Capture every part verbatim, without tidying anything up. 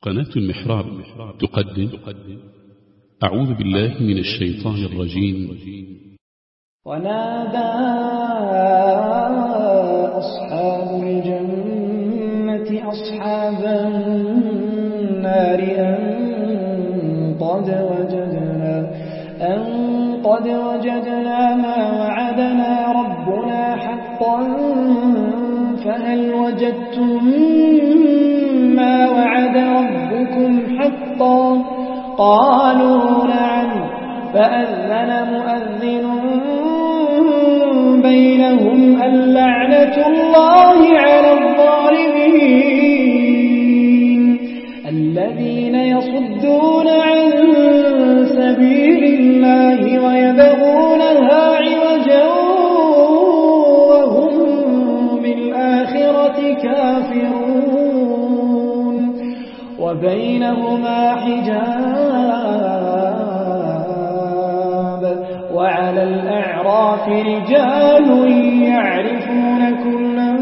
قناة المحراب تقدم أعوذ بالله من الشيطان الرجيم. ونادى أصحاب الجنة أصحاب النار أن قد وجدنا أن قد وجدنا ما وعدنا ربنا حقا فهل وجدتم ما وعد ربكم حقا؟ قالوا نعم. فأذن مؤذن بينهم اللعنة الله على الظالمين الذين يصدون عن سبيل الله ويبغونها عوجا وهم بالآخرة كافرون وبينهما حجاب وعلى الأعراف رجال يعرفون كلا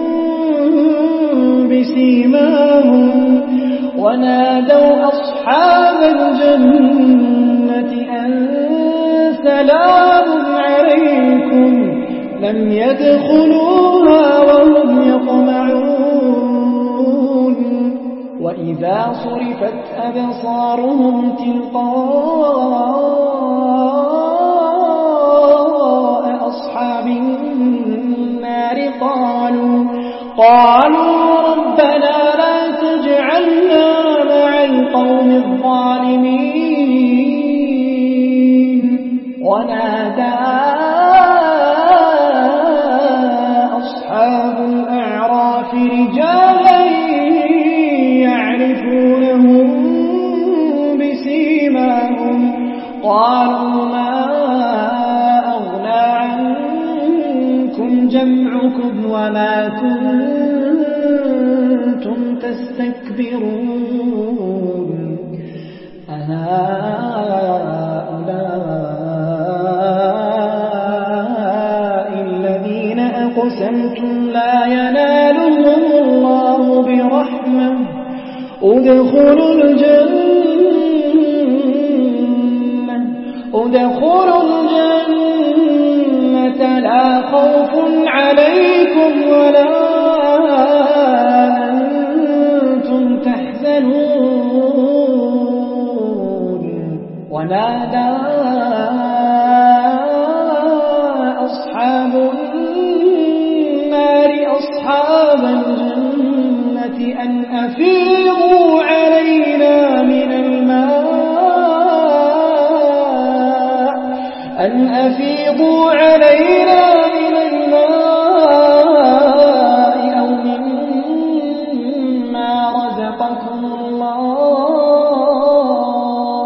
بسيماهم ونادوا أصحاب الجنة أن سلام عليكم لم يدخلوها وهم يطمعون وإذا صرفت أبصارهم تلقاء أصحاب النار قالوا قالوا ربنا لا تجعلنا مع القوم الظالمين ونادى أصحاب الأعراف رجالا يعرفونهم بسيماهم قالوا ما أغنى عنكم جمعكم وما كنتم تستكبرون أهؤلاء الذين أقسمتم لا ينالهم الله برحمة ادخلوا الجنة ادخلوا الجنة لا خوف عليكم ولا أنتم تحزنون ونادى أصحاب النار أصحاب الجنة أن أفيضوا علينا من الماء أن أفيضوا علينا من الماء أو مما رزقكم الله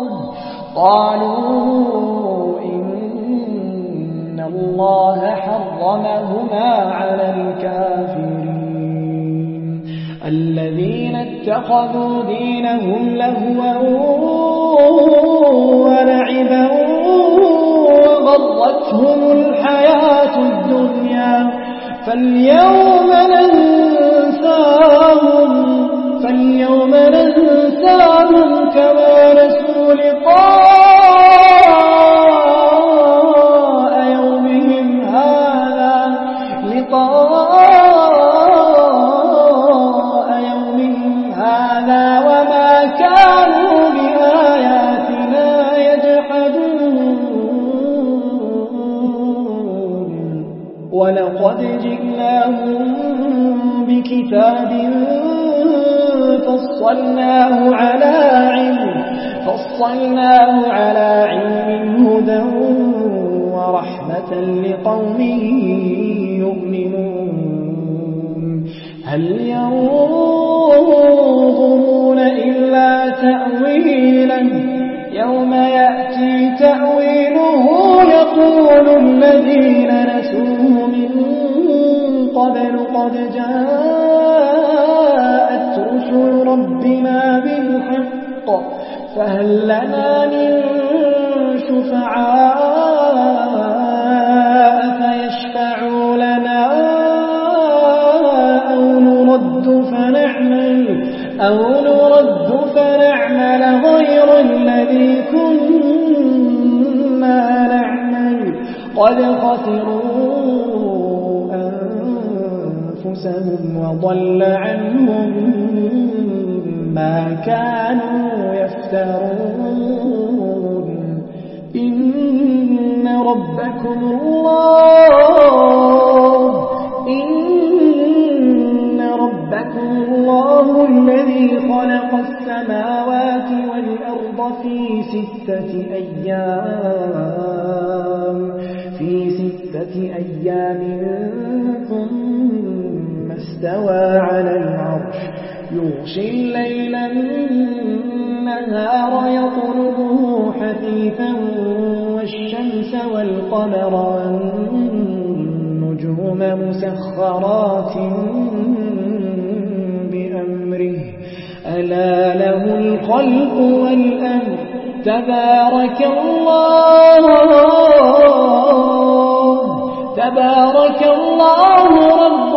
قالوا إن الله حرمهما على الكافرين الذين اتخذوا دينهم لهوا ولعبا وغرتهم الحياة الدنيا فاليوم ننساهم فاليوم ننساهم كما نسوا لقاء يومهم هذا لقاء يومهم هذا وما كانوا بآياتنا يجحدون ولقد جئناهم بكتاب فصلناه على علم فصلناه على علم هدى ورحمة لقوم يؤمنون هل ينظرون إلا تأويله يوم يأتي تأويله يقول الذين نسوه من قبل قد جاءت رسل ربنا بالحق فهل لنا من شفعاء فيشفعوا لنا أو نرد فنعمل أو نرد نرد فنعمل غير الذي كنا نعمل قد خسروا أنفسهم وضل عنهم ما كانوا يفترون إن ربكم الله إن ربكم الله الذي خلق السماوات والأرض في ستة أيام في ستة أيام ثم استوى على العرش يغشي الليل النهار يطلبه حثيثا والشمس والقمر والنجوم مسخرات بأمره ألا له الخلق والأمر تبارك الله تبارك الله رب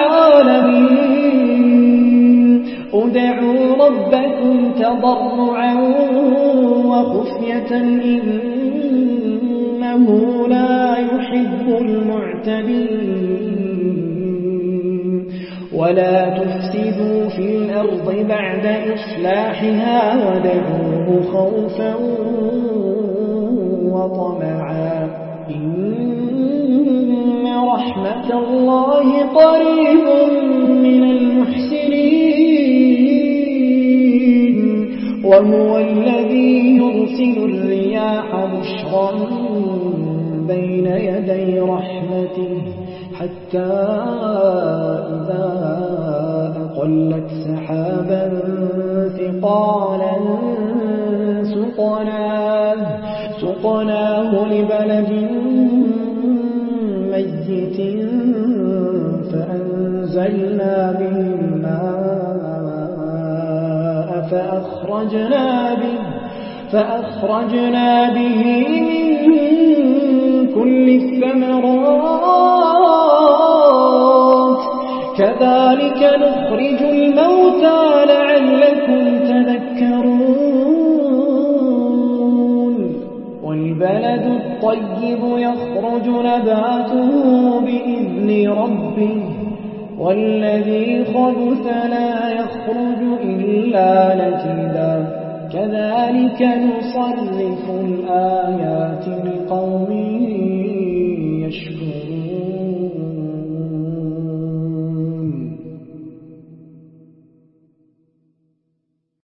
العالمين ادعوا ربكم تضرعا وخفية إنه لا يحب المعتدين ولا تفسدوا في الأرض بعد إصلاحها ودعوه خوفا وطمعا إن رحمة الله قريب من المحسنين وهو الذي يرسل الرياح بشرا بين يدي رحمته حتى إذا أقلت سحابا ثقالا سقناه, سقناه لبلد ميت فأنزلنا به الماء فأخرجنا به, فأخرجنا به من كل الثمرات كذلك نخرج الموتى لعلكم تذكرون والبلد الطيب يخرج نباته بإذن ربه والذي خبث لا يخرج إلا نكدا كذلك نصرف الآيات لقوم